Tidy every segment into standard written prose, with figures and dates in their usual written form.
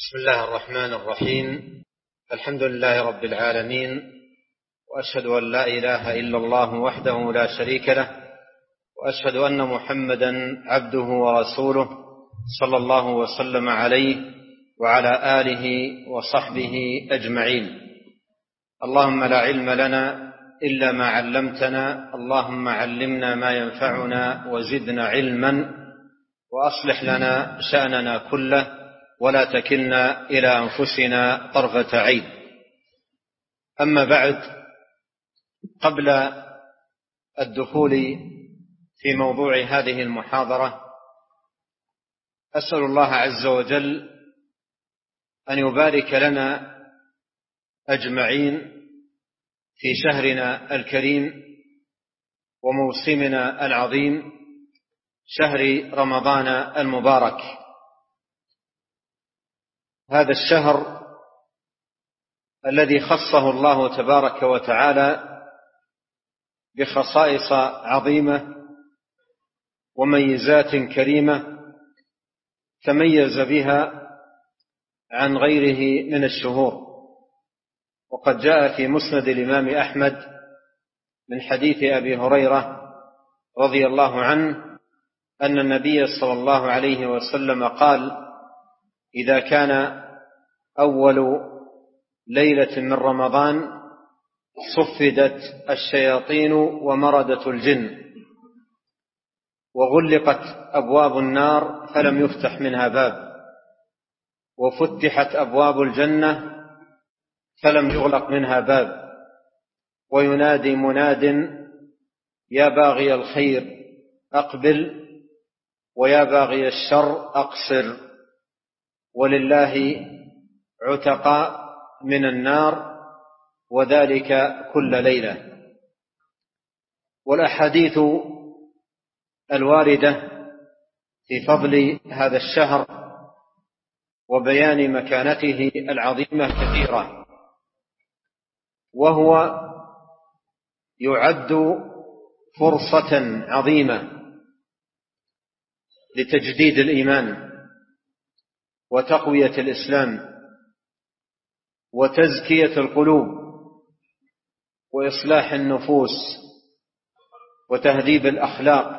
بسم الله الرحمن الرحيم. الحمد لله رب العالمين، وأشهد أن لا إله إلا الله وحده لا شريك له، وأشهد أن محمدا عبده ورسوله صلى الله وسلم عليه وعلى آله وصحبه أجمعين. اللهم لا علم لنا إلا ما علمتنا، اللهم علمنا ما ينفعنا وزدنا علما، وأصلح لنا شأننا كله ولا تكلنا إلى أنفسنا طرفة عين. أما بعد، قبل الدخول في موضوع هذه المحاضرة أسأل الله عز وجل أن يبارك لنا أجمعين في شهرنا الكريم وموسمنا العظيم، شهر رمضان المبارك. هذا الشهر الذي خصه الله تبارك وتعالى بخصائص عظيمة وميزات كريمة تميز بها عن غيره من الشهور. وقد جاء في مسند الإمام أحمد من حديث أبي هريرة رضي الله عنه أن النبي صلى الله عليه وسلم قال: إذا كان أول ليلة من رمضان صفدت الشياطين ومردت الجن، وغلقت أبواب النار فلم يفتح منها باب، وفتحت أبواب الجنة فلم يغلق منها باب، وينادي مناد: يا باغي الخير أقبل، ويا باغي الشر أقصر، ولله عتقاء من النار، وذلك كل ليلة. والأحاديث الواردة في فضل هذا الشهر وبيان مكانته العظيمة كثيرة، وهو يعد فرصة عظيمة لتجديد الإيمان وتقوية الإسلام وتزكية القلوب وإصلاح النفوس وتهذيب الأخلاق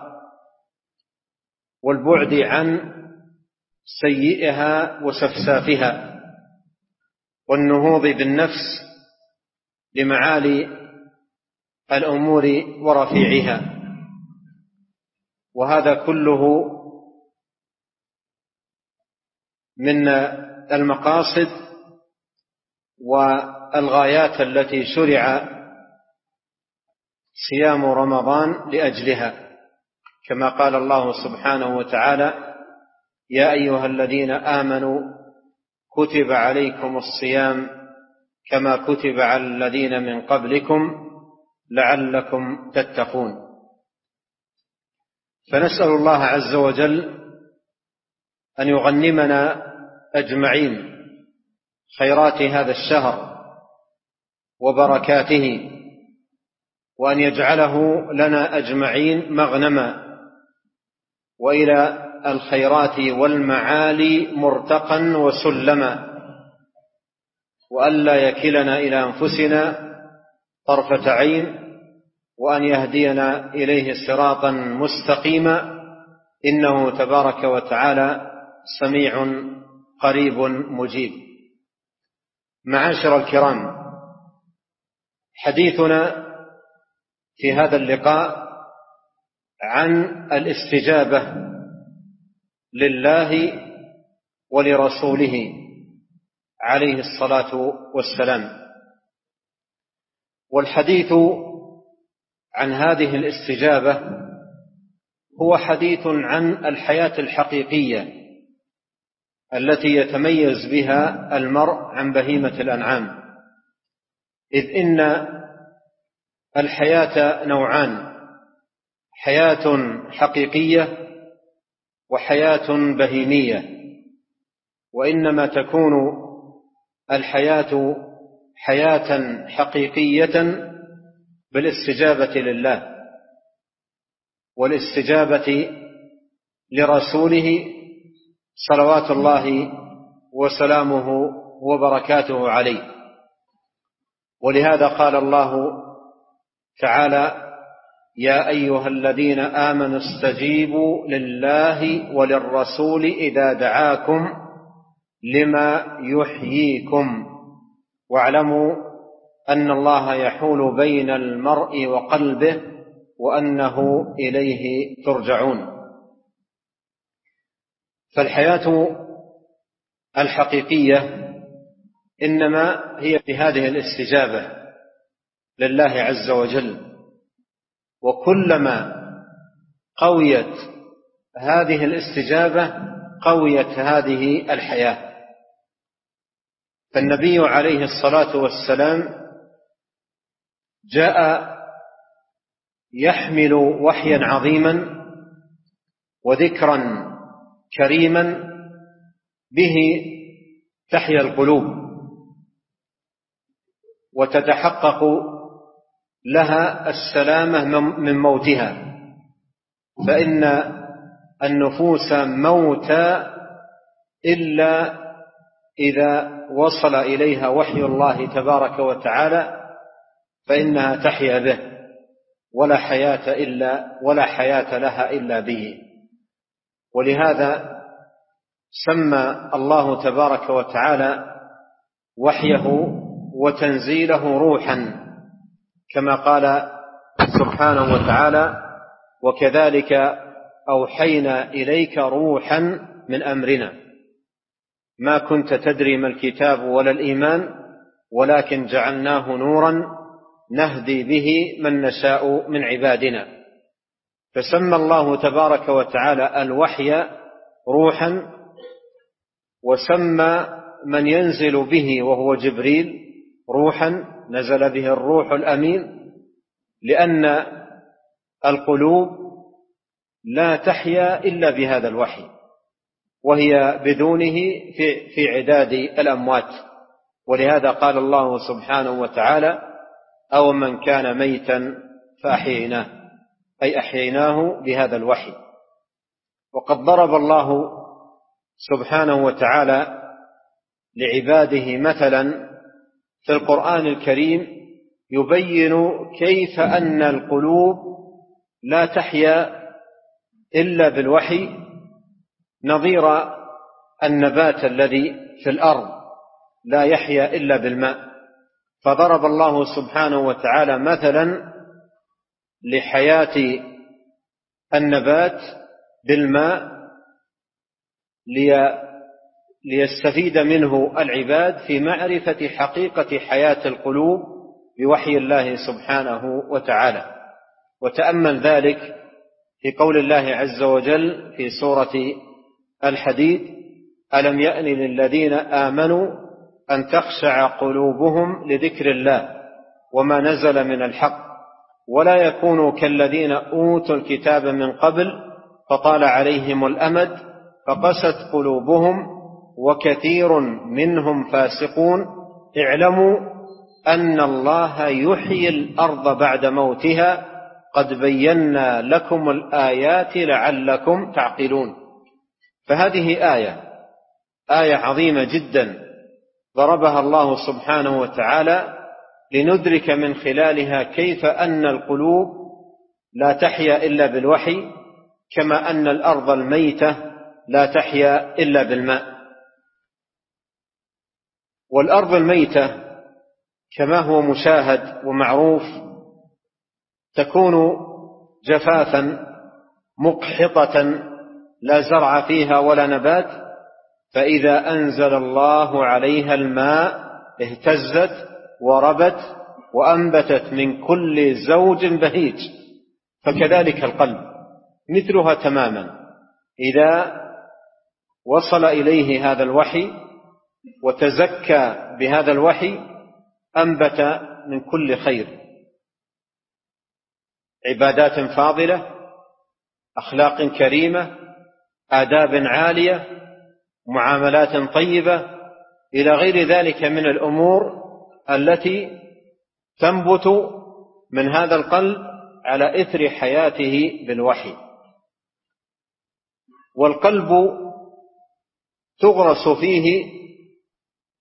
والبعد عن سيئها وسفسافها، والنهوض بالنفس لمعالي الأمور ورفيعها. وهذا كله من المقاصد والغايات التي شرع صيام رمضان لأجلها، كما قال الله سبحانه وتعالى: يا أيها الذين آمنوا كتب عليكم الصيام كما كتب على الذين من قبلكم لعلكم تتقون. فنسأل الله عز وجل أن يغنمنا أجمعين خيرات هذا الشهر وبركاته، وأن يجعله لنا أجمعين مغنما وإلى الخيرات والمعالي مرتقا وسلما، وألا يكلنا إلى أنفسنا طرفة عين، وأن يهدينا إليه صراطا مستقيما، إنه تبارك وتعالى سميع قريب مجيب. معاشر الكرام، حديثنا في هذا اللقاء عن الاستجابة لله ولرسوله عليه الصلاة والسلام. والحديث عن هذه الاستجابة هو حديث عن الحياة الحقيقية التي يتميز بها المرء عن بهيمة الأنعام، إذ إن الحياة نوعان: حياة حقيقية وحياة بهيمية. وإنما تكون الحياة حياة حقيقية بالاستجابة لله والاستجابة لرسوله صلوات الله وسلامه وبركاته عليه. ولهذا قال الله تعالى: يا أيها الذين آمنوا استجيبوا لله وللرسول إذا دعاكم لما يحييكم واعلموا أن الله يحول بين المرء وقلبه وأنه إليه ترجعون. فالحياة الحقيقية إنما هي في هذه الاستجابة لله عز وجل، وكلما قويت هذه الاستجابة قويت هذه الحياة. فالنبي عليه الصلاة والسلام جاء يحمل وحيا عظيما وذكرا كريما به تحيا القلوب وتتحقق لها السلامة من موتها، فإن النفوس موتى إلا إذا وصل إليها وحي الله تبارك وتعالى فإنها تحيا به، ولا حياة لها إلا به. ولهذا سمى الله تبارك وتعالى وحيه وتنزيله روحا، كما قال سبحانه وتعالى: وكذلك أوحينا إليك روحا من أمرنا ما كنت تدري ما الكتاب ولا الإيمان ولكن جعلناه نورا نهدي به من نشاء من عبادنا. فسمى الله تبارك وتعالى الوحي روحا، وسمى من ينزل به وهو جبريل روحا، نزل به الروح الأمين، لأن القلوب لا تحيا إلا بهذا الوحي، وهي بدونه في عداد الأموات. ولهذا قال الله سبحانه وتعالى: أو من كان ميتا فأحييناه، أي أحييناه بهذا الوحي. وقد ضرب الله سبحانه وتعالى لعباده مثلا في القرآن الكريم يبين كيف أن القلوب لا تحيا إلا بالوحي، نظير النبات الذي في الأرض لا يحيا إلا بالماء. فضرب الله سبحانه وتعالى مثلا لحياة النبات بالماء ليستفيد منه العباد في معرفة حقيقة حياة القلوب بوحي الله سبحانه وتعالى. وتأمل ذلك في قول الله عز وجل في سورة الحديد: ألم يأن للذين آمنوا أن تخشع قلوبهم لذكر الله وما نزل من الحق ولا يكونوا كالذين أوتوا الكتاب من قبل فطال عليهم الأمد فقست قلوبهم وكثير منهم فاسقون اعلموا أن الله يحيي الأرض بعد موتها قد بينا لكم الآيات لعلكم تعقلون. فهذه آية عظيمة جدا ضربها الله سبحانه وتعالى لندرك من خلالها كيف أن القلوب لا تحيا إلا بالوحي، كما أن الأرض الميتة لا تحيا إلا بالماء. والأرض الميتة كما هو مشاهد ومعروف تكون جفافا مقحطة لا زرع فيها ولا نبات، فإذا أنزل الله عليها الماء اهتزت وربت وأنبتت من كل زوج بهيج. فكذلك القلب مثلها تماما، إذا وصل إليه هذا الوحي وتزكى بهذا الوحي أنبت من كل خير، عبادات فاضلة، أخلاق كريمة، آداب عالية، معاملات طيبة، إلى غير ذلك من الأمور التي تنبت من هذا القلب على إثر حياته بالوحي. والقلب تغرس فيه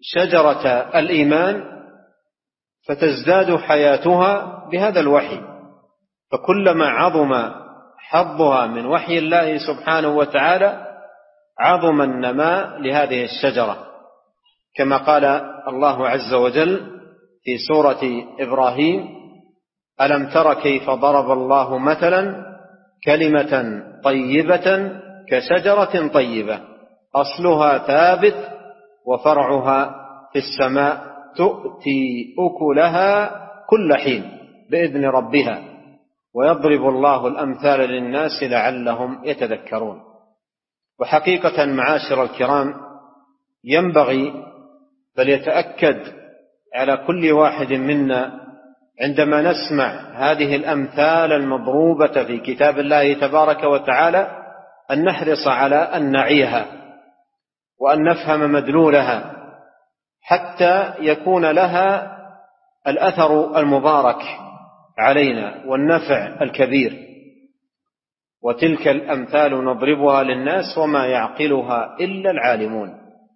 شجرة الإيمان فتزداد حياتها بهذا الوحي، فكلما عظم حظها من وحي الله سبحانه وتعالى عظم النماء لهذه الشجرة، كما قال الله عز وجل في سورة إبراهيم: ألم تر كيف ضرب الله مثلا كلمة طيبة كشجرة طيبة أصلها ثابت وفرعها في السماء تؤتي أكلها كل حين بإذن ربها ويضرب الله الأمثال للناس لعلهم يتذكرون. وحقيقة معاشر الكرام ينبغي بل يتأكد على كل واحد منا عندما نسمع هذه الأمثال المضروبة في كتاب الله تبارك وتعالى أن نحرص على أن نعيها وأن نفهم مدلولها حتى يكون لها الأثر المبارك علينا والنفع الكبير. وتلك الأمثال نضربها للناس وما يعقلها إلا العالمون.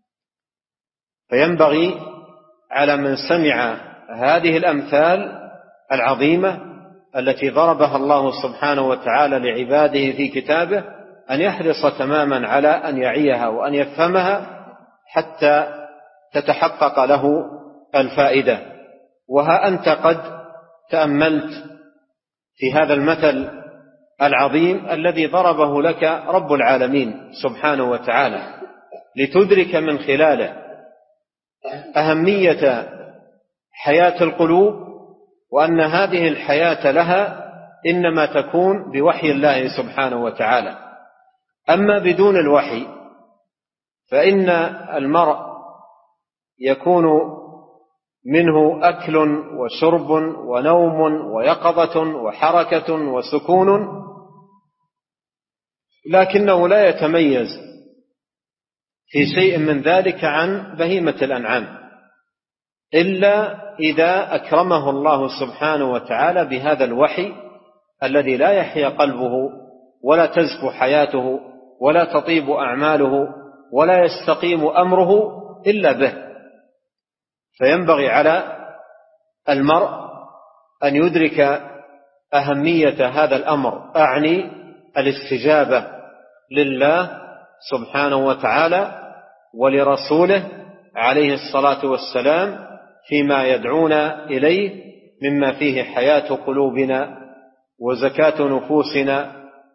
فينبغي على من سمع هذه الأمثال العظيمة التي ضربها الله سبحانه وتعالى لعباده في كتابه أن يحرص تماما على أن يعيها وأن يفهمها حتى تتحقق له الفائدة. وها أنت قد تأملت في هذا المثل العظيم الذي ضربه لك رب العالمين سبحانه وتعالى لتدرك من خلاله أهمية حياة القلوب، وأن هذه الحياة لها إنما تكون بوحي الله سبحانه وتعالى. أما بدون الوحي فإن المرء يكون منه أكل وشرب ونوم ويقظة وحركة وسكون، لكنه لا يتميز في شيء من ذلك عن بهيمة الأنعام إلا إذا أكرمه الله سبحانه وتعالى بهذا الوحي الذي لا يحيا قلبه ولا تزكو حياته ولا تطيب أعماله ولا يستقيم أمره إلا به. فينبغي على المرء أن يدرك أهمية هذا الأمر، أعني الاستجابة لله سبحانه وتعالى ولرسوله عليه الصلاة والسلام فيما يدعونا إليه مما فيه حياة قلوبنا وزكاة نفوسنا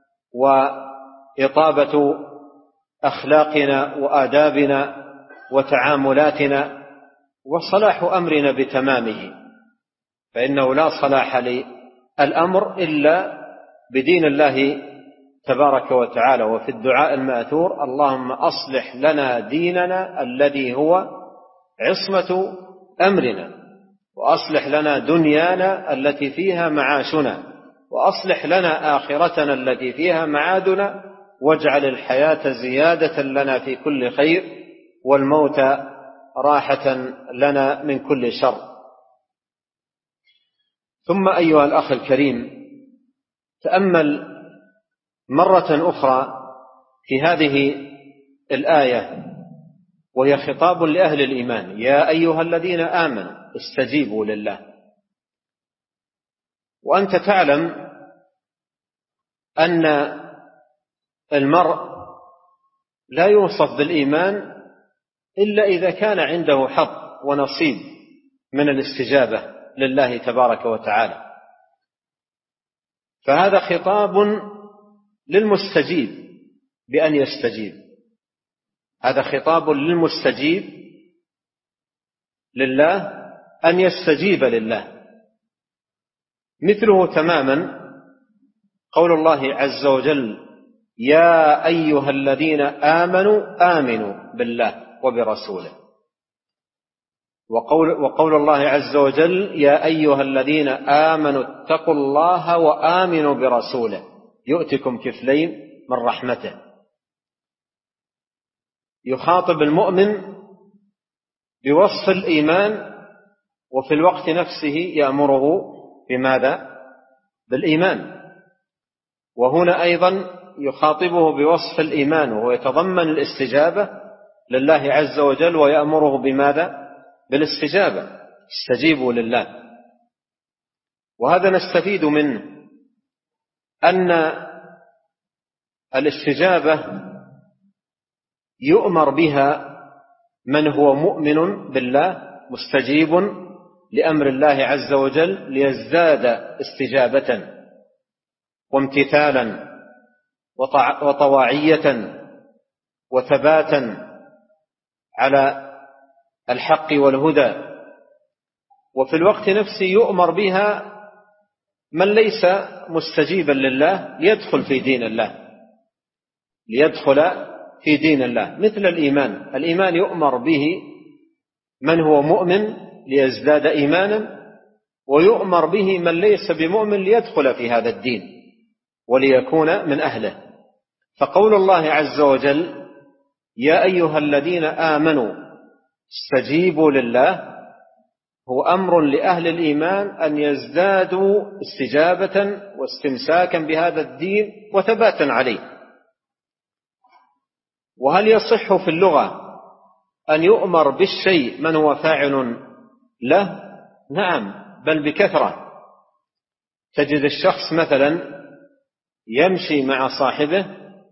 وإطابة أخلاقنا وآدابنا وتعاملاتنا وصلاح أمرنا بتمامه. فإنه لا صلاح للأمر إلا بدين الله تبارك وتعالى. وفي الدعاء المأثور: اللهم أصلح لنا ديننا الذي هو عصمة أمرنا، وأصلح لنا دنيانا التي فيها معاشنا، وأصلح لنا آخرتنا التي فيها معادنا، واجعل الحياة زيادة لنا في كل خير والموت راحة لنا من كل شر. ثم أيها الأخ الكريم، تأمل مرة أخرى في هذه الآية وهي خطاب لأهل الإيمان: يا أيها الذين آمنوا استجيبوا لله. وأنت تعلم أن المرء لا يوصف بالإيمان إلا إذا كان عنده حظ ونصيب من الاستجابة لله تبارك وتعالى. فهذا خطاب للمستجيب بأن يستجيب، هذا خطاب للمستجيب لله أن يستجيب لله. مثله تماما قول الله عز وجل: يا أيها الذين آمنوا آمنوا بالله وبرسوله. وقول الله عز وجل: يا أيها الذين آمنوا اتقوا الله وآمنوا برسوله يؤتكم كفلين من رحمته. يخاطب المؤمن بوصف الإيمان وفي الوقت نفسه يأمره بماذا؟ بالإيمان. وهنا أيضا يخاطبه بوصف الإيمان وهو يتضمن الاستجابة لله عز وجل ويأمره بماذا؟ بالاستجابة، استجيبوا لله. وهذا نستفيد منه أن الاستجابة يؤمر بها من هو مؤمن بالله مستجيب لأمر الله عز وجل ليزداد استجابة وامتثالا وطواعية وثباتا على الحق والهدى. وفي الوقت نفسه يؤمر بها من ليس مستجيبا لله ليدخل في دين الله، في دين الله، مثل الإيمان يؤمر به من هو مؤمن ليزداد إيمانا، ويؤمر به من ليس بمؤمن ليدخل في هذا الدين وليكون من أهله. فقول الله عز وجل يا أيها الذين آمنوا استجيبوا لله هو أمر لأهل الإيمان أن يزدادوا استجابة واستمساكا بهذا الدين وثباتا عليه. وهل يصح في اللغة أن يؤمر بالشيء من هو فاعل له؟ نعم، بل بكثرة. تجد الشخص مثلا يمشي مع صاحبه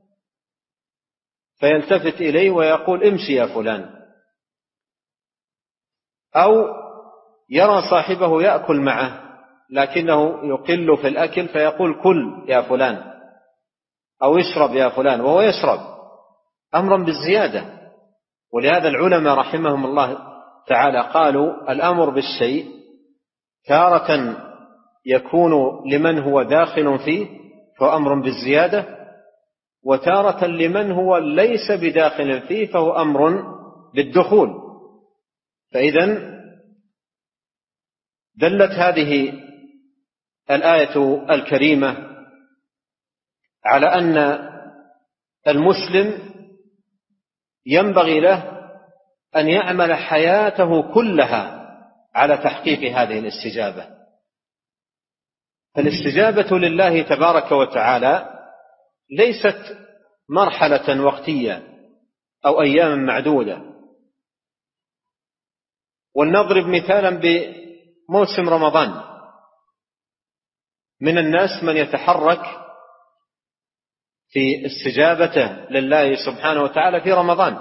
فيلتفت إليه ويقول امشي يا فلان، أو يرى صاحبه يأكل معه لكنه يقل في الأكل فيقول كل يا فلان، أو اشرب يا فلان وهو يشرب، أمرا بالزيادة. ولهذا العلماء رحمهم الله تعالى قالوا الأمر بالشيء تارة يكون لمن هو داخل فيه فهو أمر بالزيادة، وتارة لمن هو ليس بداخل فيه فهو أمر بالدخول. فإذن دلت هذه الآية الكريمة على أن المسلم ينبغي له أن يعمل حياته كلها على تحقيق هذه الاستجابة. فالاستجابة لله تبارك وتعالى ليست مرحلة وقتية أو أيام معدودة. ولنضرب مثالا بموسم رمضان، من الناس من يتحرك في استجابته لله سبحانه وتعالى في رمضان،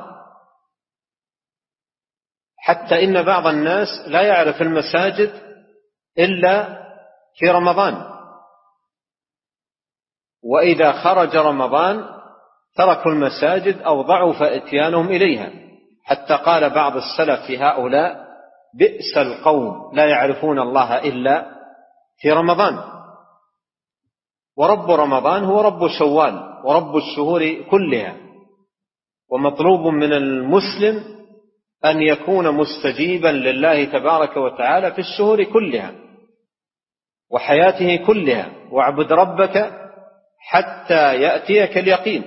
حتى إن بعض الناس لا يعرف المساجد إلا في رمضان، وإذا خرج رمضان تركوا المساجد أو ضعف إتيانهم إليها، حتى قال بعض السلف في هؤلاء بئس القوم لا يعرفون الله إلا في رمضان. ورب رمضان هو رب شوال ورب الشهور كلها، ومطلوب من المسلم أن يكون مستجيبا لله تبارك وتعالى في الشهور كلها وحياته كلها. واعبد ربك حتى يأتيك اليقين.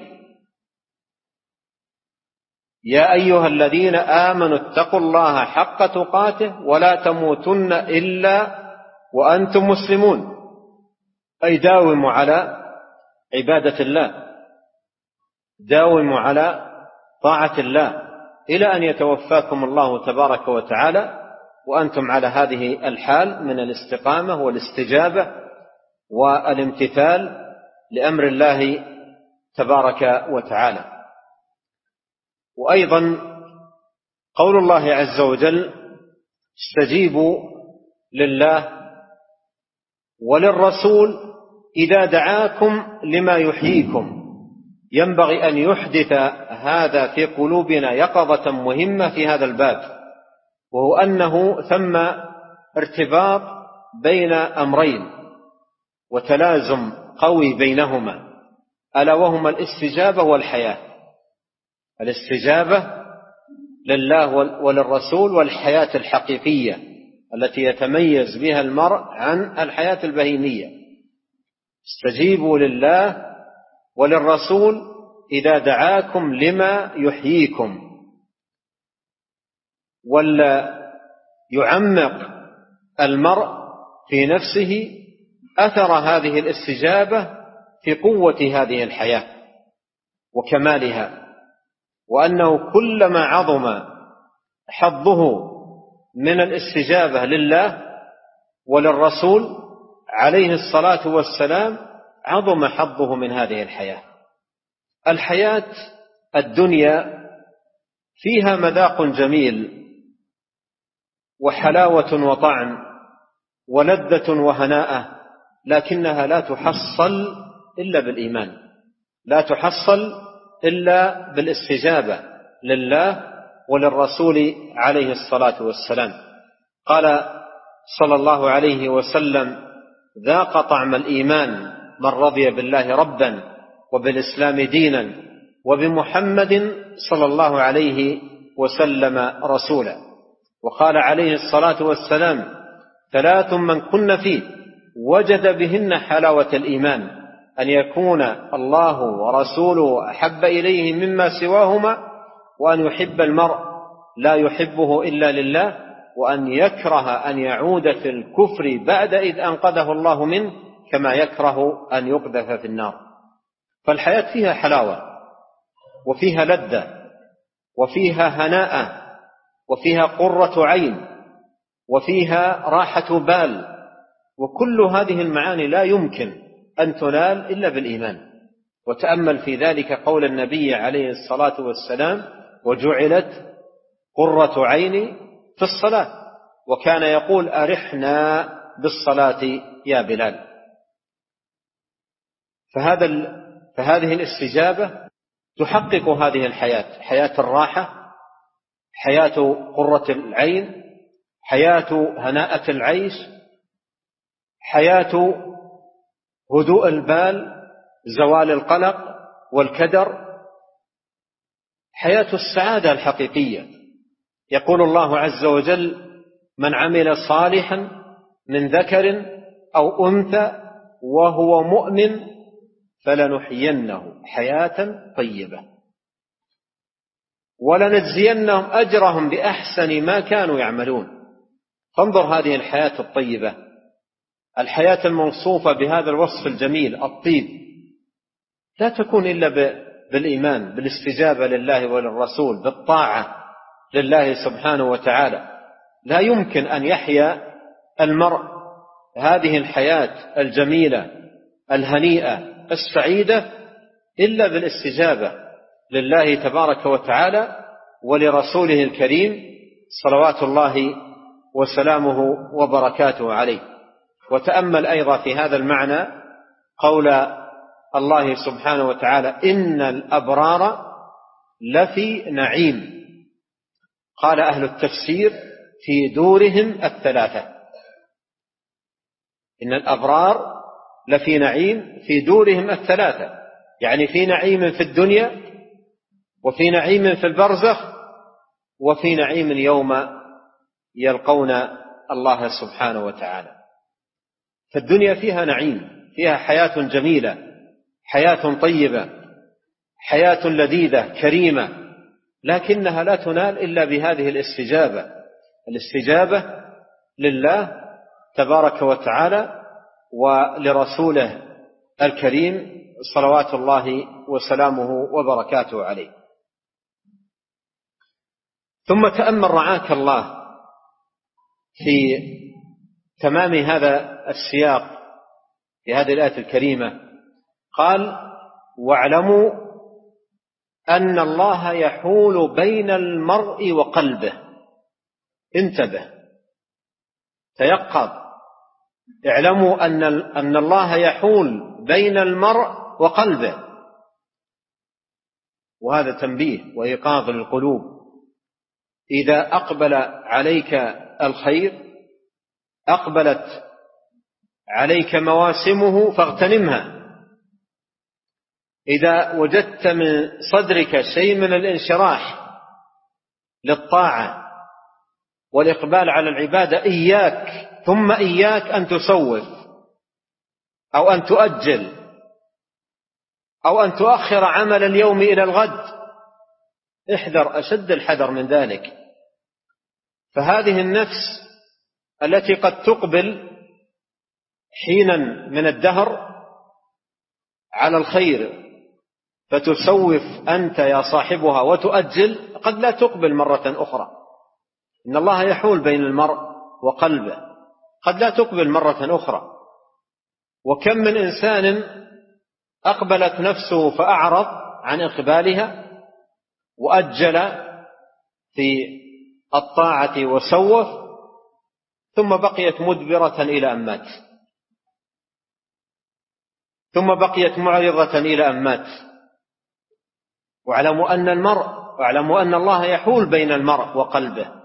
يا أيها الذين آمنوا اتقوا الله حق تقاته ولا تموتن إلا وأنتم مسلمون، أي داوموا على عبادة الله، داوموا على طاعة الله إلى أن يتوفاكم الله تبارك وتعالى وأنتم على هذه الحال من الاستقامة والاستجابة والامتثال لأمر الله تبارك وتعالى. وأيضا قول الله عز وجل استجيبوا لله وللرسول إذا دعاكم لما يحييكم. ينبغي أن يحدث هذا في قلوبنا يقظة مهمة في هذا الباب، وهو أنه ثم ارتباط بين أمرين وتلازم قوي بينهما، ألا وهما الاستجابة والحياة. الاستجابة لله وللرسول والحياة الحقيقية التي يتميز بها المرء عن الحياة البهيمية. استجيبوا لله وللرسول إذا دعاكم لما يحييكم. ولا يعمق المرء في نفسه أثر هذه الاستجابة في قوة هذه الحياة وكمالها، وأنه كلما عظم حظه من الاستجابة لله وللرسول عليه الصلاة والسلام عظم حظه من هذه الحياة. الحياة الدنيا فيها مذاق جميل وحلاوة وطعم ولذة وهناءة، لكنها لا تحصل إلا بالإيمان، لا تحصل إلا بالاستجابة لله وللرسول عليه الصلاة والسلام. قال صلى الله عليه وسلم: ذاق طعم الإيمان من رضي بالله ربا وبالإسلام دينا وبمحمد صلى الله عليه وسلم رسولا. وقال عليه الصلاة والسلام: ثلاث من كن فيه وجد بهن حلاوة الإيمان: أن يكون الله ورسوله أحب إليه مما سواهما، وأن يحب المرء لا يحبه إلا لله، وأن يكره أن يعود في الكفر بعد إذ أنقذه الله منه، كما يكره أن يقذف في النار. فالحياة فيها حلاوة وفيها لذة وفيها هناء وفيها قرة عين وفيها راحة بال، وكل هذه المعاني لا يمكن أن تنال إلا بالإيمان. وتأمل في ذلك قول النبي عليه الصلاة والسلام: وجعلت قرة عيني في الصلاة. وكان يقول: أرحنا بالصلاة يا بلال. فهذه الاستجابة تحقق هذه الحياة، حياة الراحة، حياة قرة العين، حياة هناءة العيش، حياة هدوء البال، زوال القلق والكدر، حياة السعادة الحقيقية. يقول الله عز وجل: من عمل صالحا من ذكر أو أنثى وهو مؤمن فلنحيينه حياة طيبة ولنجزينهم أجرهم بأحسن ما كانوا يعملون. فانظر هذه الحياة الطيبة، الحياة الموصوفة بهذا الوصف الجميل الطيب، لا تكون إلا بالإيمان، بالاستجابة لله وللرسول، بالطاعة لله سبحانه وتعالى. لا يمكن أن يحيا المرء هذه الحياة الجميلة الهنيئة السعيدة إلا بالاستجابة لله تبارك وتعالى ولرسوله الكريم صلوات الله وسلامه وبركاته عليه. وتأمل أيضا في هذا المعنى قول الله سبحانه وتعالى: إن الأبرار لفي نعيم. قال أهل التفسير: في دورهم الثلاثة. إن الأبرار لفي نعيم في دورهم الثلاثة، يعني في نعيم في الدنيا، وفي نعيم في البرزخ، وفي نعيم يوم يلقون الله سبحانه وتعالى. فالدنيا فيها نعيم، فيها حياة جميلة، حياة طيبة، حياة لذيذة كريمة، لكنها لا تنال إلا بهذه الاستجابة لله تبارك وتعالى ولرسوله الكريم صلوات الله وسلامه وبركاته عليه. ثم تأمل رعاك الله في تمام هذا السياق في هذه الآية الكريمة، قال: واعلموا أن الله يحول بين المرء وقلبه. انتبه، تيقظ، اعلموا أن الله يحول بين المرء وقلبه. وهذا تنبيه وإيقاظ للقلوب. إذا أقبل عليك الخير أقبلت عليك مواسمه فاغتنمها. إذا وجدت من صدرك شيء من الانشراح للطاعة والإقبال على العبادة، إياك ثم إياك أن تسوف أو أن تؤجل أو أن تؤخر عمل اليوم إلى الغد. احذر أشد الحذر من ذلك. فهذه النفس التي قد تقبل حينا من الدهر على الخير فتسوف أنت يا صاحبها وتؤجل، قد لا تقبل مرة أخرى. إن الله يحول بين المرء وقلبه، قد لا تقبل مرة أخرى. وكم من إنسان أقبلت نفسه فأعرض عن إقبالها وأجل في الطاعة وسوف، ثم بقيت مدبرة إلى أن مات، ثم بقيت معرضة إلى أن مات. واعلموا أن الله يحول بين المرء وقلبه.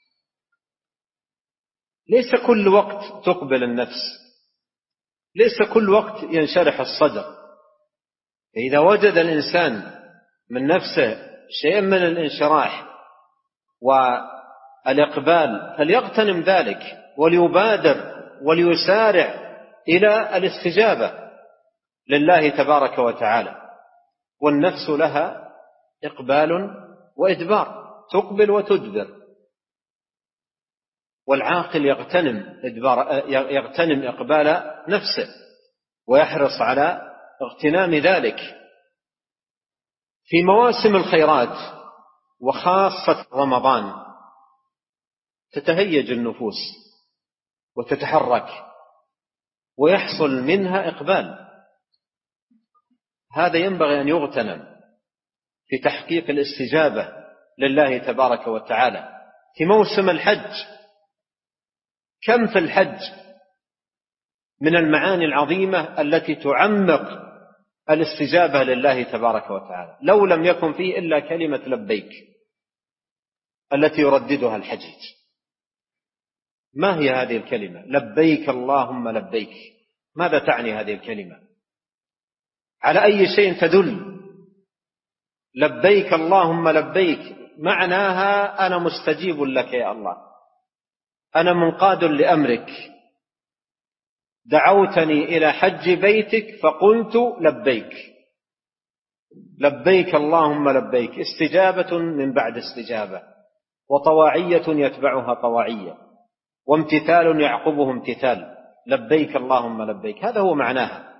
ليس كل وقت تقبل النفس، ليس كل وقت ينشرح الصدر. إذا وجد الإنسان من نفسه شيء من الانشراح والإقبال فليغتنم ذلك وليبادر وليسارع إلى الاستجابة لله تبارك وتعالى. والنفس لها إقبال وإدبار، تقبل وتدبر، والعاقل يغتنم إقبال نفسه ويحرص على اغتنام ذلك. في مواسم الخيرات وخاصة رمضان تتهيج النفوس وتتحرك ويحصل منها إقبال. هذا ينبغي أن يغتنم في تحقيق الاستجابة لله تبارك وتعالى. في موسم الحج، كم في الحج من المعاني العظيمة التي تعمق الاستجابة لله تبارك وتعالى، لو لم يكن فيه إلا كلمة لبيك التي يرددها الحجيج. ما هي هذه الكلمة؟ لبيك اللهم لبيك. ماذا تعني هذه الكلمة؟ على أي شيء تدل؟ لبيك اللهم لبيك معناها أنا مستجيب لك يا الله، أنا منقاد لأمرك، دعوتني إلى حج بيتك فقلت لبيك. لبيك اللهم لبيك، استجابة من بعد استجابة، وطواعية يتبعها طواعية، وامتثال يعقبه امتثال. لبيك اللهم لبيك، هذا هو معناها.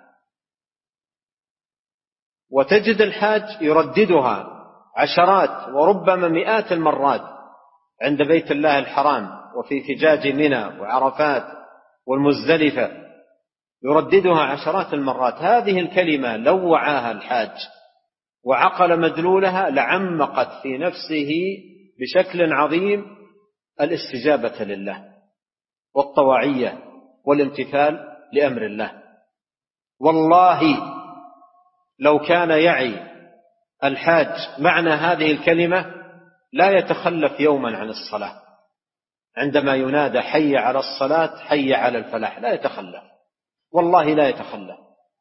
وتجد الحاج يرددها عشرات وربما مئات المرات عند بيت الله الحرام وفي فجاج منى وعرفات والمزدلفة، يرددها عشرات المرات. هذه الكلمة لو وعاها الحاج وعقل مدلولها لعمقت في نفسه بشكل عظيم الاستجابة لله والطواعية والامتثال لأمر الله. والله لو كان يعي الحاج معنى هذه الكلمة لا يتخلف يوما عن الصلاة. عندما ينادى حي على الصلاة حي على الفلاح لا يتخلف، والله لا يتخلف.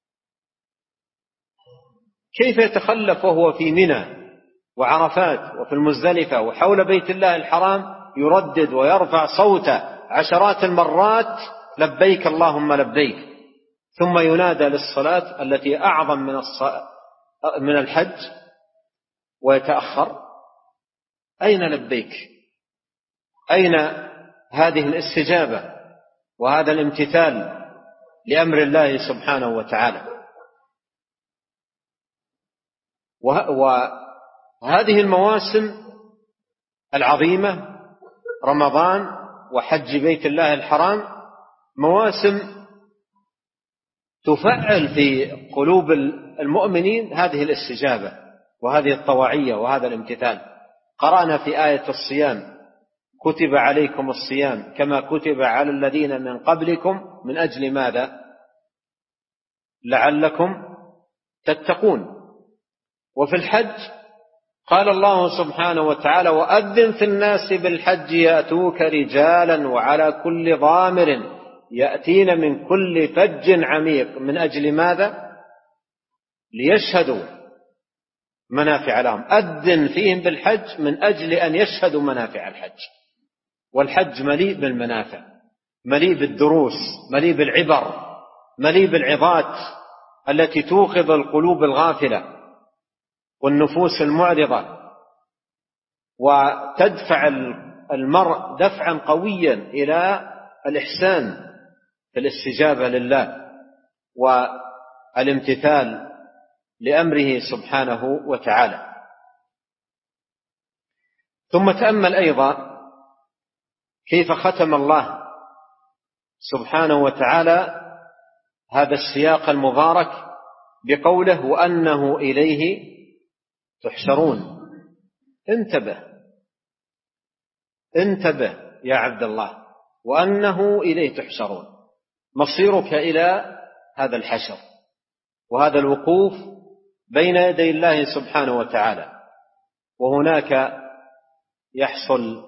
كيف يتخلف وهو في منى وعرفات وفي المزدلفة وحول بيت الله الحرام يردد ويرفع صوته عشرات المرات لبيك اللهم لبيك، ثم ينادى للصلاة التي أعظم من الحج ويتأخر؟ أين لبيك؟ أين هذه الاستجابة وهذا الامتثال لأمر الله سبحانه وتعالى؟ وهذه المواسم العظيمة رمضان وحج بيت الله الحرام مواسم تفعل في قلوب المؤمنين هذه الاستجابة وهذه الطواعية وهذا الامتثال. قرأنا في آية الصيام كتب عليكم الصيام كما كتب على الذين من قبلكم من أجل ماذا؟ لعلكم تتقون. وفي الحج قال الله سبحانه وتعالى وأذن في الناس بالحج يأتوك رجالا وعلى كل ضامر يأتين من كل فج عميق. من أجل ماذا؟ ليشهدوا منافع لهم. أذن فيهم بالحج من أجل أن يشهدوا منافع الحج. والحج مليء بالمنافع، مليء بالدروس، مليء بالعبر، مليء بالعظات التي توقظ القلوب الغافلة والنفوس المعرضة، وتدفع المرء دفعا قويا إلى الإحسان في الاستجابة لله والامتثال لأمره سبحانه وتعالى. ثم تأمل أيضا كيف ختم الله سبحانه وتعالى هذا السياق المبارك بقوله وأنه إليه تحشرون. انتبه يا عبد الله، وأنه إليه تحشرون، مصيرك إلى هذا الحشر وهذا الوقوف بين يدي الله سبحانه وتعالى. وهناك يحصل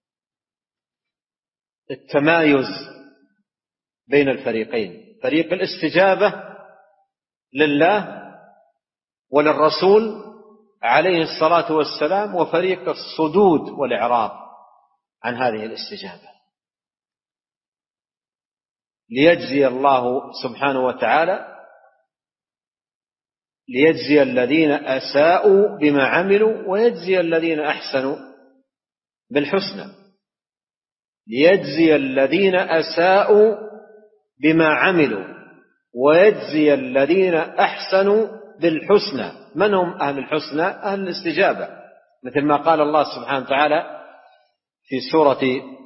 التمايز بين الفريقين، فريق الاستجابة لله وللرسول عليه الصلاة والسلام، وفريق الصدود والإعراض عن هذه الاستجابة، ليجزي الله سبحانه وتعالى ليجزي الذين أساءوا بما عملوا ويجزي الذين أحسنوا بالحسنى. ليجزي الذين أساءوا بما عملوا ويجزي الذين أحسنوا بالحسنى. من هم أهل الحسنى؟ أهل الاستجابة، مثل ما قال الله سبحانه وتعالى في سورة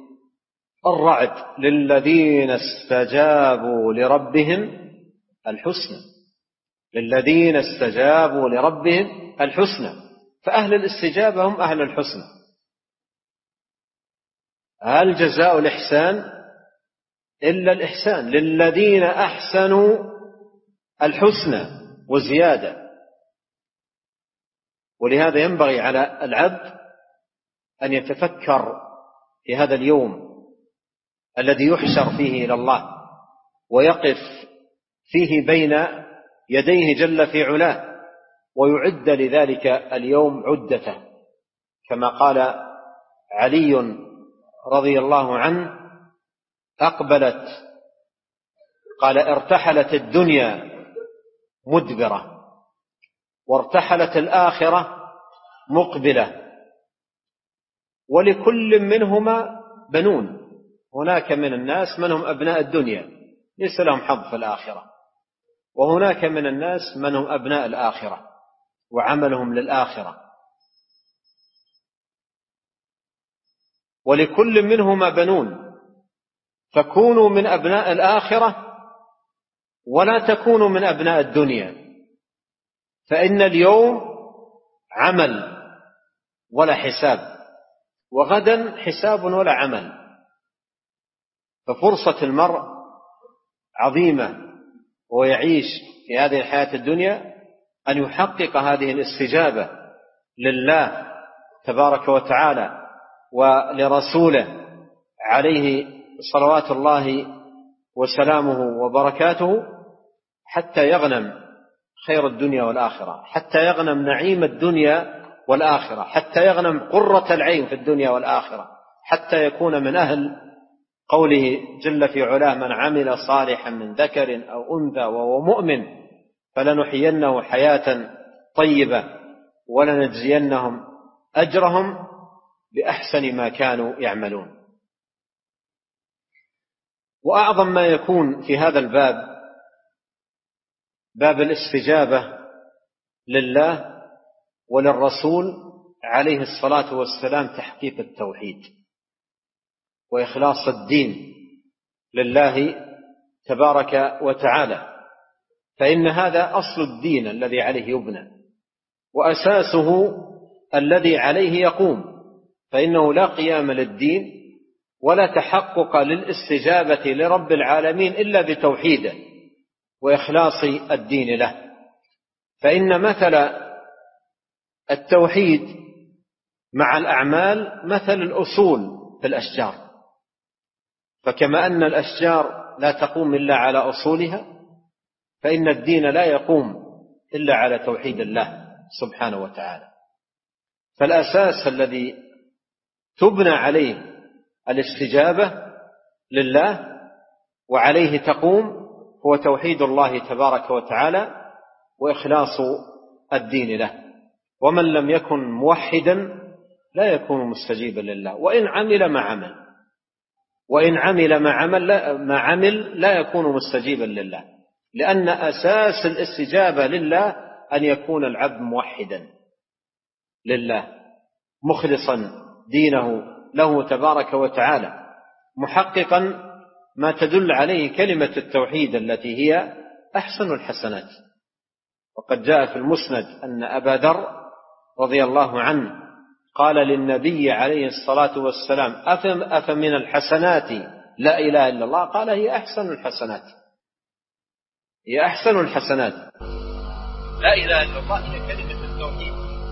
الرعد للذين استجابوا لربهم الحسنى. للذين استجابوا لربهم الحسنى، فأهل الاستجابة هم أهل الحسنى. هل جزاء الإحسان إلا الإحسان؟ للذين أحسنوا الحسنى وزيادة. ولهذا ينبغي على العبد أن يتفكر في هذا اليوم الذي يحشر فيه إلى الله ويقف فيه بين يديه جل في علاه، ويعد لذلك اليوم عدته، كما قال علي رضي الله عنه أقبلت، قال ارتحلت الدنيا مدبرة وارتحلت الآخرة مقبلة، ولكل منهما بنون. هناك من الناس من هم أبناء الدنيا ليس لهم حظ في الآخرة، وهناك من الناس من هم أبناء الآخرة وعملهم للآخرة. ولكل منهما بنون، فكونوا من أبناء الآخرة ولا تكونوا من أبناء الدنيا، فإن اليوم عمل ولا حساب، وغدا حساب ولا عمل. ففرصة المرء عظيمة ويعيش في هذه الحياة الدنيا أن يحقق هذه الاستجابة لله تبارك وتعالى ولرسوله عليه صلوات الله وسلامه وبركاته، حتى يغنم خير الدنيا والآخرة، حتى يغنم نعيم الدنيا والآخرة، حتى يغنم قرة العين في الدنيا والآخرة، حتى يكون من أهل قوله جل في علاه من عمل صالحا من ذكر أو أنثى وهو مؤمن فلنحيينه حياة طيبة ولنجزينهم أجرهم بأحسن ما كانوا يعملون. وأعظم ما يكون في هذا الباب باب الاستجابة لله وللرسول عليه الصلاة والسلام تحقيق التوحيد وإخلاص الدين لله تبارك وتعالى، فإن هذا أصل الدين الذي عليه يبنى وأساسه الذي عليه يقوم، فإنه لا قيام للدين ولا تحقق للاستجابة لرب العالمين إلا بتوحيده وإخلاص الدين له. فإن مثل التوحيد مع الأعمال مثل الأصول في الأشجار، فكما أن الأشجار لا تقوم إلا على أصولها، فإن الدين لا يقوم إلا على توحيد الله سبحانه وتعالى. فالأساس الذي تبنى عليه الاستجابة لله وعليه تقوم هو توحيد الله تبارك وتعالى وإخلاص الدين له. ومن لم يكن موحدا لا يكون مستجيبا لله، وإن عمل ما عمل لا يكون مستجيبا لله، لأن أساس الاستجابة لله أن يكون العبد موحدا لله مخلصا دينه له تبارك وتعالى، محققا ما تدل عليه كلمة التوحيد التي هي أحسن الحسنات. وقد جاء في المسند أن أبا ذر رضي الله عنه قال للنبي عليه الصلاة والسلام: أفمن الحسنات لا إله إلا الله؟ قال: هي أحسن الحسنات، هي أحسن الحسنات. لا إله إلا الله هي كلمة التوحيد،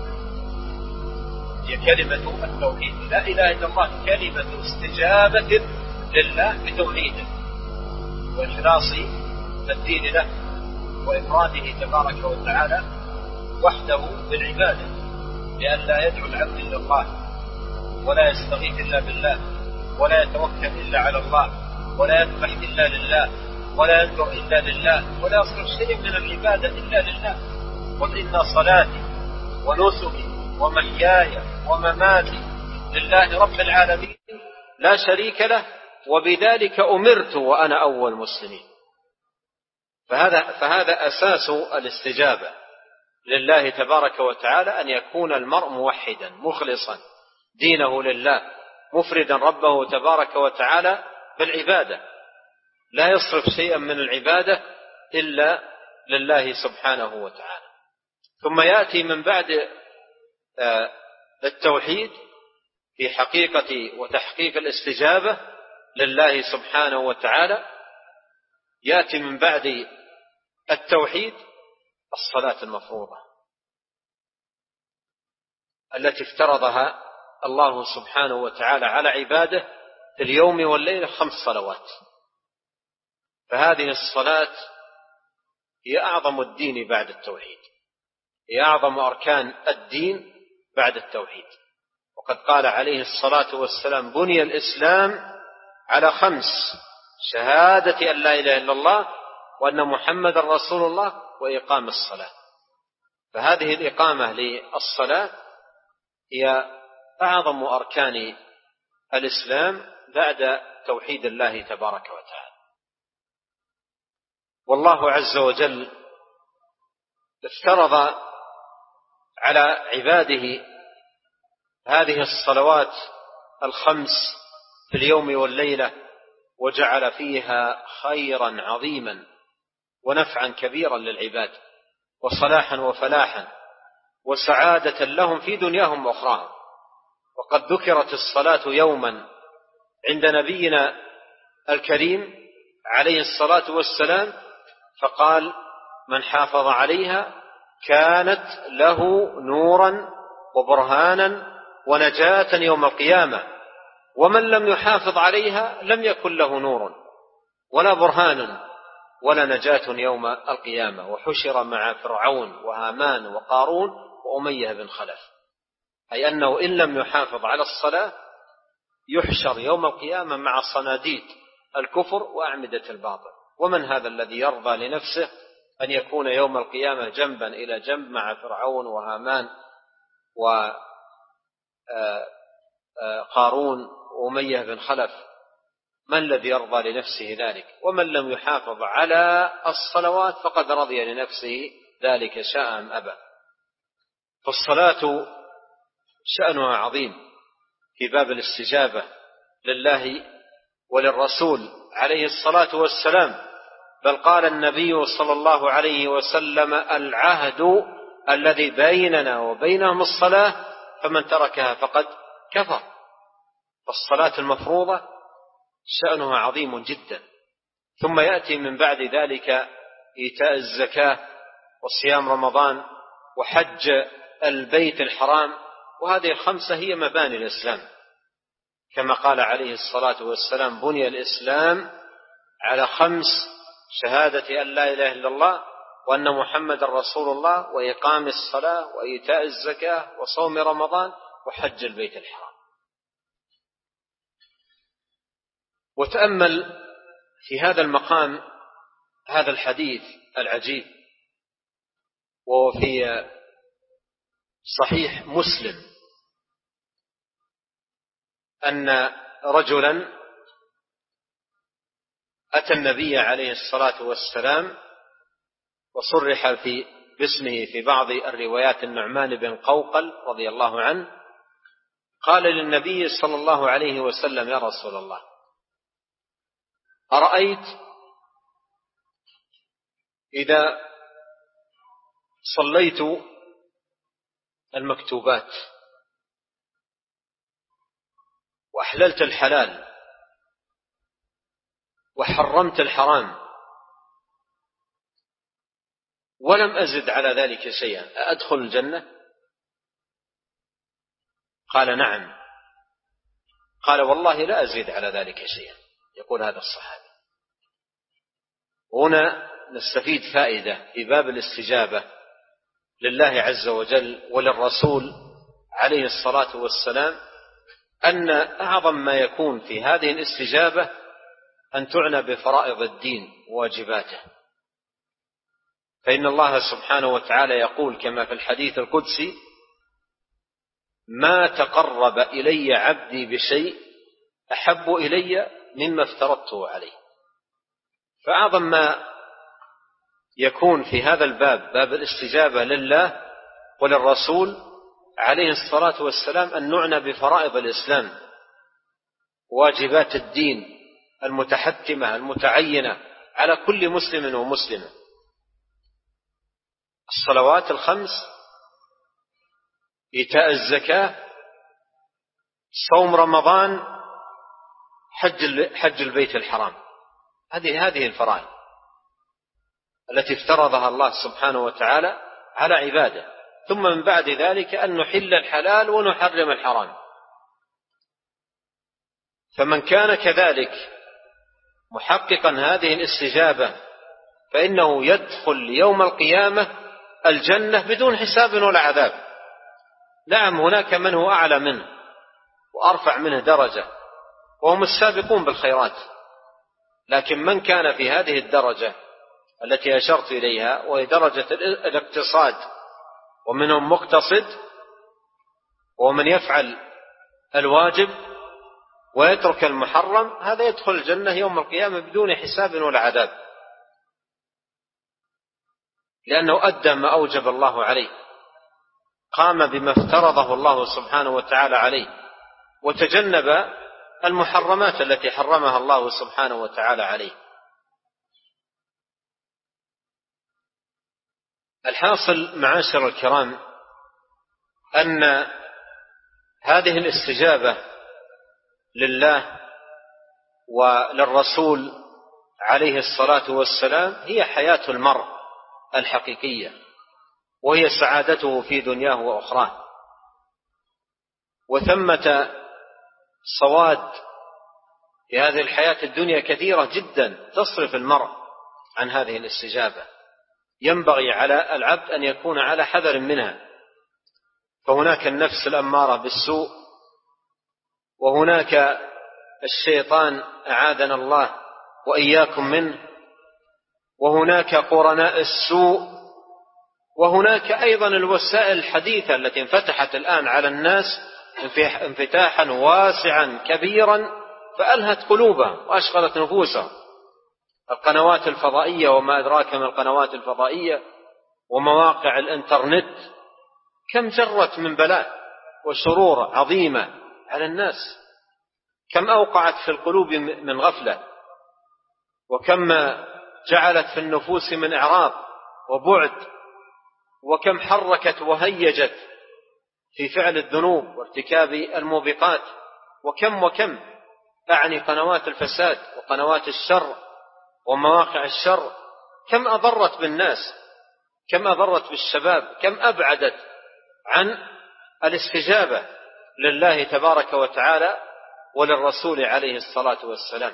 هي كلمة التوحيد. لا إله إلا الله كلمة استجابة لله بتوحيده وإخلاص الدين له وإفراده تبارك وتعالى وحده بالعبادة، لأن لا يدعو العبد إلا الله، ولا يستغيث إلا بالله، ولا يتوكل إلا على الله، ولا يذبح إلا لله، ولا ينذر إلا لله، ولا يصرف شيء من العبادة إلا لله. قل إن صلاتي ونسكي ومحياي ومماتي لله رب العالمين لا شريك له وبذلك أمرت وأنا أول مسلمين. فهذا أساس الاستجابة لله تبارك وتعالى، أن يكون المرء موحدا مخلصا دينه لله، مفردا ربه تبارك وتعالى بالعبادة، لا يصرف شيئا من العبادة إلا لله سبحانه وتعالى. ثم يأتي من بعد التوحيد في حقيقة وتحقيق الاستجابة لله سبحانه وتعالى، يأتي من بعد التوحيد الصلاة المفروضة التي افترضها الله سبحانه وتعالى على عباده في اليوم والليلة 5 صلوات. فهذه الصلاة هي أعظم الدين بعد التوحيد، هي أعظم أركان الدين بعد التوحيد. وقد قال عليه الصلاة والسلام: بني الإسلام على 5: شهادة أن لا إله إلا الله وأن محمد رسول الله وإقام الصلاة. فهذه الإقامة للصلاة هي أعظم أركان الإسلام بعد توحيد الله تبارك وتعالى. والله عز وجل افترض على عباده هذه الصلوات 5 في اليوم والليلة، وجعل فيها خيرا عظيما ونفعا كبيرا للعباد، وصلاحا وفلاحا وسعادة لهم في دنياهم وأخراهم. وقد ذكرت الصلاة يوما عند نبينا الكريم عليه الصلاة والسلام فقال: من حافظ عليها كانت له نورا وبرهانا ونجاة يوم القيامة، ومن لم يحافظ عليها لم يكن له نور ولا برهان ولا نجاة يوم القيامة، وحشر مع فرعون وهامان وقارون وأمية بن خلف. أي أنه إن لم يحافظ على الصلاة يحشر يوم القيامة مع صناديد الكفر وأعمدة الباطل. ومن هذا الذي يرضى لنفسه أن يكون يوم القيامة جنبا إلى جنب مع فرعون وهامان وقارون وأمية بن خلف؟ من الذي يرضى لنفسه ذلك؟ ومن لم يحافظ على الصلوات فقد رضي لنفسه ذلك شاء أم أبى. فالصلاة شأنها عظيم في باب الاستجابة لله وللرسول عليه الصلاة والسلام. بل قال النبي صلى الله عليه وسلم: العهد الذي بيننا وبينهم الصلاة، فمن تركها فقد كفر. فالصلاة المفروضة شأنها عظيم جدا. ثم يأتي من بعد ذلك إيتاء الزكاة وصيام رمضان وحج البيت الحرام، وهذه 5 هي مباني الإسلام، كما قال عليه الصلاة والسلام: بني الإسلام على 5: شهادة أن لا إله إلا الله وأن محمد رسول الله وإقام الصلاة وإيتاء الزكاة وصوم رمضان وحج البيت الحرام. وتأمل في هذا المقام هذا الحديث العجيب، وفي صحيح مسلم أن رجلا أتى النبي عليه الصلاة والسلام وصرح باسمه في بعض الروايات النعمان بن قوقل رضي الله عنه، قال للنبي صلى الله عليه وسلم: يا رسول الله، أرأيت إذا صليت المكتوبات وأحللت الحلال وحرمت الحرام ولم أزد على ذلك شيئا، أدخل الجنة؟ قال نعم. قال والله لا أزيد على ذلك شيئا. يقول هذا الصحابي. هنا نستفيد فائدة في باب الاستجابة لله عز وجل وللرسول عليه الصلاة والسلام، أن أعظم ما يكون في هذه الاستجابة أن تعنى بفرائض الدين وواجباته. فإن الله سبحانه وتعالى يقول كما في الحديث القدسي: ما تقرب إلي عبدي بشيء أحب إلي مما افترضته عليه. فأعظم ما يكون في هذا الباب، باب الاستجابة لله وللرسول عليه الصلاة والسلام، أن نعنى بفرائض الإسلام، واجبات الدين المتحتمة المتعينة على كل مسلم ومسلمة: الصلوات الخمس، إيتاء الزكاة، صوم رمضان، حج البيت الحرام. هذه الفرائض التي افترضها الله سبحانه وتعالى على عباده، ثم من بعد ذلك أن نحل الحلال ونحرم الحرام. فمن كان كذلك محققا هذه الاستجابة فإنه يدخل يوم القيامة الجنة بدون حساب ولا عذاب. نعم، هناك من هو أعلى منه وأرفع منه درجة وهم السابقون بالخيرات، لكن من كان في هذه الدرجة التي أشرت إليها وهي درجة الاقتصاد، ومنهم مقتصد ومن يفعل الواجب ويترك المحرم، هذا يدخل الجنة يوم القيامة بدون حساب ولا عذاب، لأنه أدى ما أوجب الله عليه، قام بما افترضه الله سبحانه وتعالى عليه، وتجنب المحرمات التي حرمها الله سبحانه وتعالى عليه. الحاصل معاشر الكرام أن هذه الاستجابة لله وللرسول عليه الصلاة والسلام هي حياة المرء الحقيقية، وهي سعادته في دنياه وأخراه. وثمة صواد في هذه الحياة الدنيا كثيرة جدا تصرف المرء عن هذه الاستجابة، ينبغي على العبد أن يكون على حذر منها. فهناك النفس الأمارة بالسوء، وهناك الشيطان أعاذنا الله وإياكم منه، وهناك قرناء السوء، وهناك أيضا الوسائل الحديثة التي انفتحت الآن على الناس انفتاحا واسعا كبيرا فألهت قلوبهم وأشغلت نفوسهم: القنوات الفضائية وما أدراك ما القنوات الفضائية، ومواقع الإنترنت، كم جرت من بلاء وشرور عظيمة على الناس، كم أوقعت في القلوب من غفلة، وكم جعلت في النفوس من إعراض وبعد، وكم حركت وهيجت في فعل الذنوب وارتكاب الموبقات، وكم أعني قنوات الفساد وقنوات الشر ومواقع الشر، كم أضرت بالناس، كم أضرت بالشباب، كم أبعدت عن الاستجابة لله تبارك وتعالى وللرسول عليه الصلاة والسلام.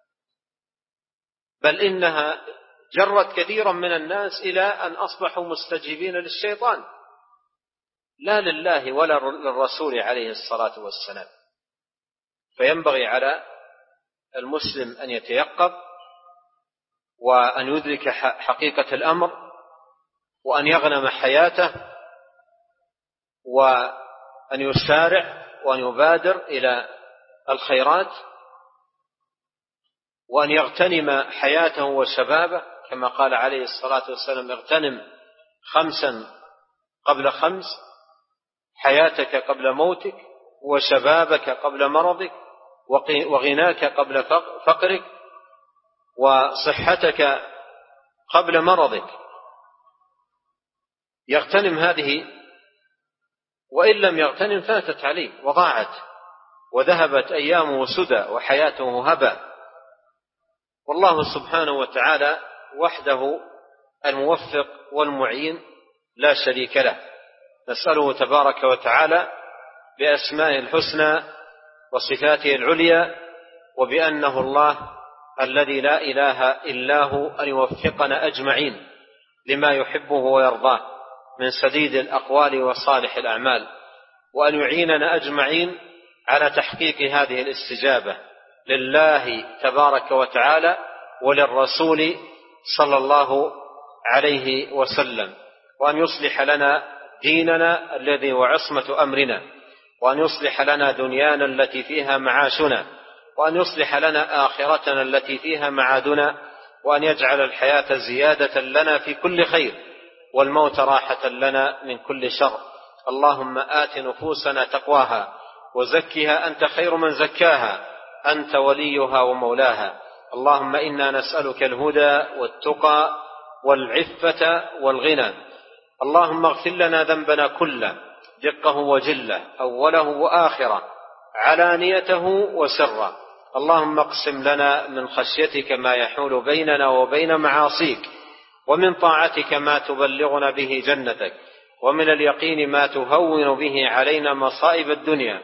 بل إنها جرت كثيرا من الناس إلى أن أصبحوا مستجيبين للشيطان لا لله ولا للرسول عليه الصلاة والسلام. فينبغي على المسلم أن يتيقظ وأن يدرك حقيقة الأمر، وأن يغنم حياته، وأن يسارع وأن يبادر إلى الخيرات، وأن يغتنم حياته وشبابه، كما قال عليه الصلاة والسلام: اغتنم 5 قبل 5، حياتك قبل موتك، وشبابك قبل مرضك، وغناك قبل فقرك، وصحتك قبل مرضك، يغتنم هذه، وإن لم يغتنم فاتت عليه وضاعت وذهبت أيامه سدى وحياته هبى. والله سبحانه وتعالى وحده الموفق والمعين لا شريك له. نسأله تبارك وتعالى بأسمائه الحسنى وصفاته العليا وبأنه الله الذي لا إله إلا هو أن يوفقنا أجمعين لما يحبه ويرضاه من سديد الأقوال وصالح الأعمال، وأن يعيننا أجمعين على تحقيق هذه الاستجابة لله تبارك وتعالى وللرسول صلى الله عليه وسلم، وأن يصلح لنا ديننا الذي هو عصمة أمرنا، وأن يصلح لنا دنيانا التي فيها معاشنا، وأن يصلح لنا آخرتنا التي فيها معادنا، وأن يجعل الحياة زيادة لنا في كل خير والموت راحة لنا من كل شر. اللهم آت نفوسنا تقواها وزكها أنت خير من زكاها، أنت وليها ومولاها. اللهم إنا نسألك الهدى والتقى والعفة والغنى. اللهم اغفر لنا ذنبنا كله دقه وجله، أوله وآخره، علانيته وسره. اللهم اقسم لنا من خشيتك ما يحول بيننا وبين معاصيك، ومن طاعتك ما تبلغنا به جنتك، ومن اليقين ما تهون به علينا مصائب الدنيا.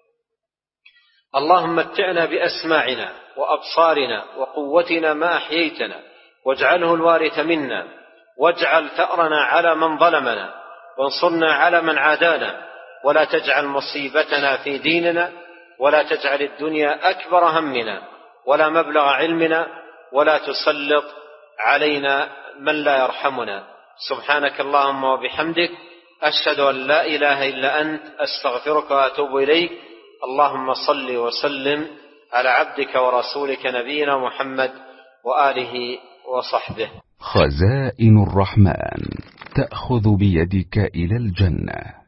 اللهم متعنا بأسماعنا وأبصارنا وقوتنا ما أحييتنا، واجعله الوارث منا، واجعل ثأرنا على من ظلمنا، وانصرنا على من عادانا، ولا تجعل مصيبتنا في ديننا، ولا تجعل الدنيا أكبر همنا ولا مبلغ علمنا، ولا تسلط علينا من لا يرحمنا. سبحانك اللهم وبحمدك، أشهد أن لا إله إلا أنت، أستغفرك وأتوب إليك. اللهم صل وسلم على عبدك ورسولك نبينا محمد وآله وصحبه. خزائن الرحمن تأخذ بيدك إلى الجنة.